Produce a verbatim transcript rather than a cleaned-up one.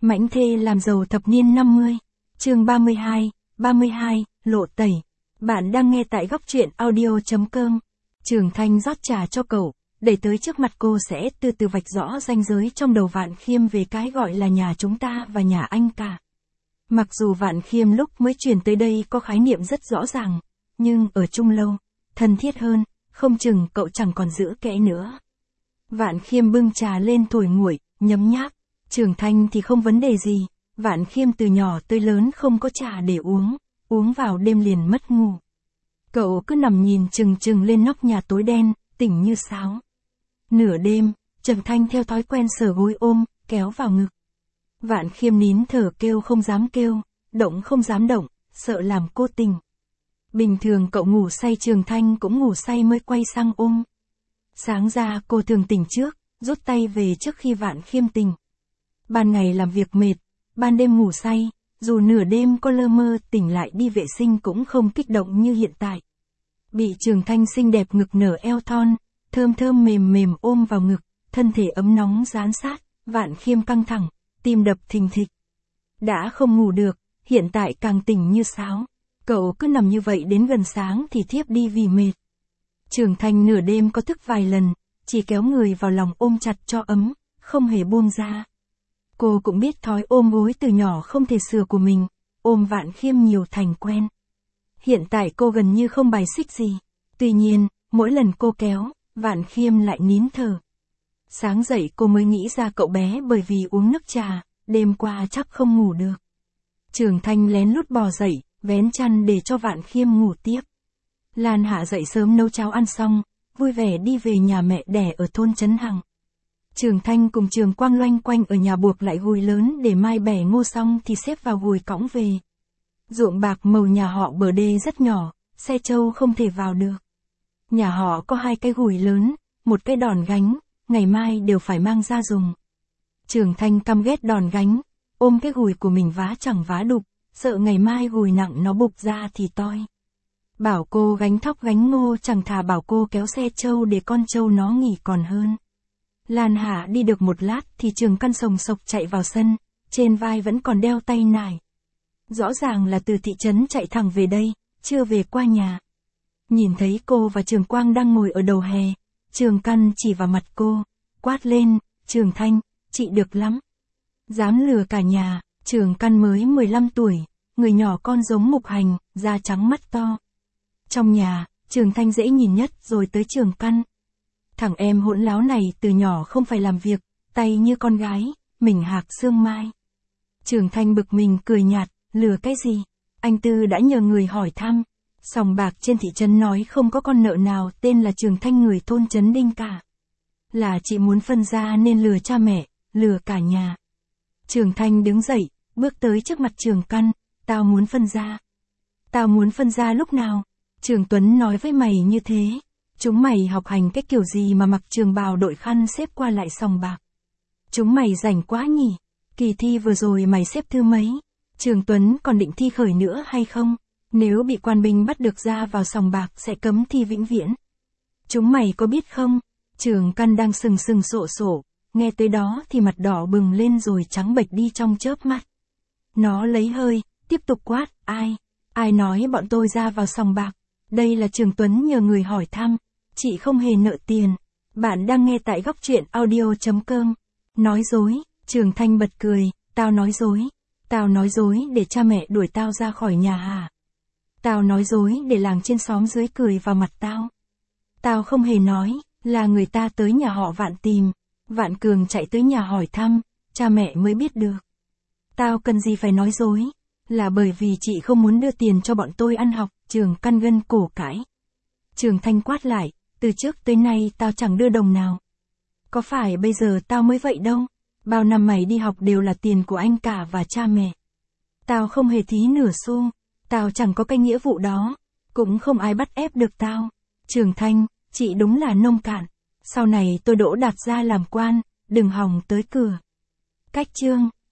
Mãnh thê làm giàu thập niên năm mươi. Chương ba mươi hai, ba mươi hai, lộ tẩy. Bạn đang nghe tại góc truyện audio chấm com. Trường Thanh rót trà cho cậu, đẩy tới trước mặt cô sẽ từ từ vạch rõ ranh giới trong đầu Vạn Khiêm về cái gọi là nhà chúng ta và nhà anh cả. Mặc dù Vạn Khiêm lúc mới chuyển tới đây có khái niệm rất rõ ràng, nhưng ở chung lâu, thân thiết hơn, không chừng cậu chẳng còn giữ kẽ nữa. Vạn Khiêm bưng trà lên thổi nguội, nhấm nháp. Trường Thanh thì không vấn đề gì, Vạn Khiêm từ nhỏ tới lớn không có trà để uống, uống vào đêm liền mất ngủ. Cậu cứ nằm nhìn chừng chừng lên nóc nhà tối đen, tỉnh như sáo. Nửa đêm, Trường Thanh theo thói quen sờ gối ôm, kéo vào ngực. Vạn Khiêm nín thở kêu không dám kêu, động không dám động, sợ làm cô tỉnh. Bình thường cậu ngủ say Trường Thanh cũng ngủ say mới quay sang ôm. Sáng ra cô thường tỉnh trước, rút tay về trước khi Vạn Khiêm tỉnh. Ban ngày làm việc mệt, ban đêm ngủ say, dù nửa đêm có lơ mơ tỉnh lại đi vệ sinh cũng không kích động như hiện tại. Bị Trường Thanh xinh đẹp ngực nở eo thon, thơm thơm mềm mềm ôm vào ngực, thân thể ấm nóng dán sát, Vạn Khiêm căng thẳng, tim đập thình thịch. Đã không ngủ được, hiện tại càng tỉnh như sáo. Cậu cứ nằm như vậy đến gần sáng thì thiếp đi vì mệt. Trường Thanh nửa đêm có thức vài lần, chỉ kéo người vào lòng ôm chặt cho ấm, không hề buông ra. Cô cũng biết thói ôm gối từ nhỏ không thể sửa của mình, ôm Vạn Khiêm nhiều thành quen. Hiện tại cô gần như không bài xích gì. Tuy nhiên, mỗi lần cô kéo, Vạn Khiêm lại nín thở. Sáng dậy cô mới nghĩ ra cậu bé bởi vì uống nước trà, đêm qua chắc không ngủ được. Trường Thanh lén lút bò dậy, vén chăn để cho Vạn Khiêm ngủ tiếp. Lan Hạ dậy sớm nấu cháo ăn xong, vui vẻ đi về nhà mẹ đẻ ở thôn Trấn Hằng. Trường Thanh cùng Trường Quang loanh quanh ở nhà buộc lại gùi lớn để mai bẻ ngô xong thì xếp vào gùi cõng về. Ruộng bạc màu nhà họ bờ đê rất nhỏ, xe trâu không thể vào được. Nhà họ có hai cái gùi lớn, một cái đòn gánh, ngày mai đều phải mang ra dùng. Trường Thanh căm ghét đòn gánh, ôm cái gùi của mình vá chẳng vá đục, sợ ngày mai gùi nặng nó bục ra thì toi. Bảo cô gánh thóc gánh ngô chẳng thà bảo cô kéo xe trâu để con trâu nó nghỉ còn hơn. Lan Hạ đi được một lát thì Trường Căn sồng sộc chạy vào sân, trên vai vẫn còn đeo tay nải. Rõ ràng là từ thị trấn chạy thẳng về đây, chưa về qua nhà. Nhìn thấy cô và Trường Quang đang ngồi ở đầu hè, Trường Căn chỉ vào mặt cô, quát lên, Trường Thanh, chị được lắm. Dám lừa cả nhà. Trường Căn mới mười lăm tuổi, người nhỏ con giống mục hành, da trắng mắt to. Trong nhà, Trường Thanh dễ nhìn nhất rồi tới Trường Căn. Thằng em hỗn láo này từ nhỏ không phải làm việc, tay như con gái, mình hạc xương mai. Trường Thanh bực mình cười nhạt, lừa cái gì? Anh Tư đã nhờ người hỏi thăm. Sòng bạc trên thị trấn nói không có con nợ nào tên là Trường Thanh người thôn Trấn Đinh cả. Là chị muốn phân ra nên lừa cha mẹ, lừa cả nhà. Trường Thanh đứng dậy, bước tới trước mặt Trường Căn, tao muốn phân ra. Tao muốn phân ra lúc nào? Trường Tuấn nói với mày như thế. Chúng mày học hành cái kiểu gì mà mặc trường bào đội khăn xếp qua lại sòng bạc. Chúng mày rảnh quá nhỉ? Kỳ thi vừa rồi mày xếp thứ mấy? Trường Tuấn còn định thi khởi nữa hay không? Nếu bị quan binh bắt được ra vào sòng bạc sẽ cấm thi vĩnh viễn. Chúng mày có biết không? Trường Căn đang sừng sừng sộ sộ, nghe tới đó thì mặt đỏ bừng lên rồi trắng bệch đi trong chớp mắt. Nó lấy hơi, tiếp tục quát, ai? Ai nói bọn tôi ra vào sòng bạc? Đây là Trường Tuấn nhờ người hỏi thăm. Chị không hề nợ tiền. Bạn đang nghe tại góc truyện audio chấm com. Nói dối. Trường Thanh bật cười, tao nói dối. Tao nói dối để cha mẹ đuổi tao ra khỏi nhà hả? Tao nói dối để làng trên xóm dưới cười vào mặt tao. Tao không hề nói, là người ta tới nhà họ Vạn tìm. Vạn Cường chạy tới nhà hỏi thăm, cha mẹ mới biết được. Tao cần gì phải nói dối? Là bởi vì chị không muốn đưa tiền cho bọn tôi ăn học. Trường Căn gân cổ cãi. Trường Thanh quát lại, từ trước tới nay tao chẳng đưa đồng nào. Có phải bây giờ tao mới vậy đâu? Bao năm mày đi học đều là tiền của anh cả và cha mẹ. Tao không hề thí nửa xu, tao chẳng có cái nghĩa vụ đó, cũng không ai bắt ép được tao. Trường Thanh, chị đúng là nông cạn. Sau này tôi đỗ đạt ra làm quan, đừng hòng tới cửa. Cách chương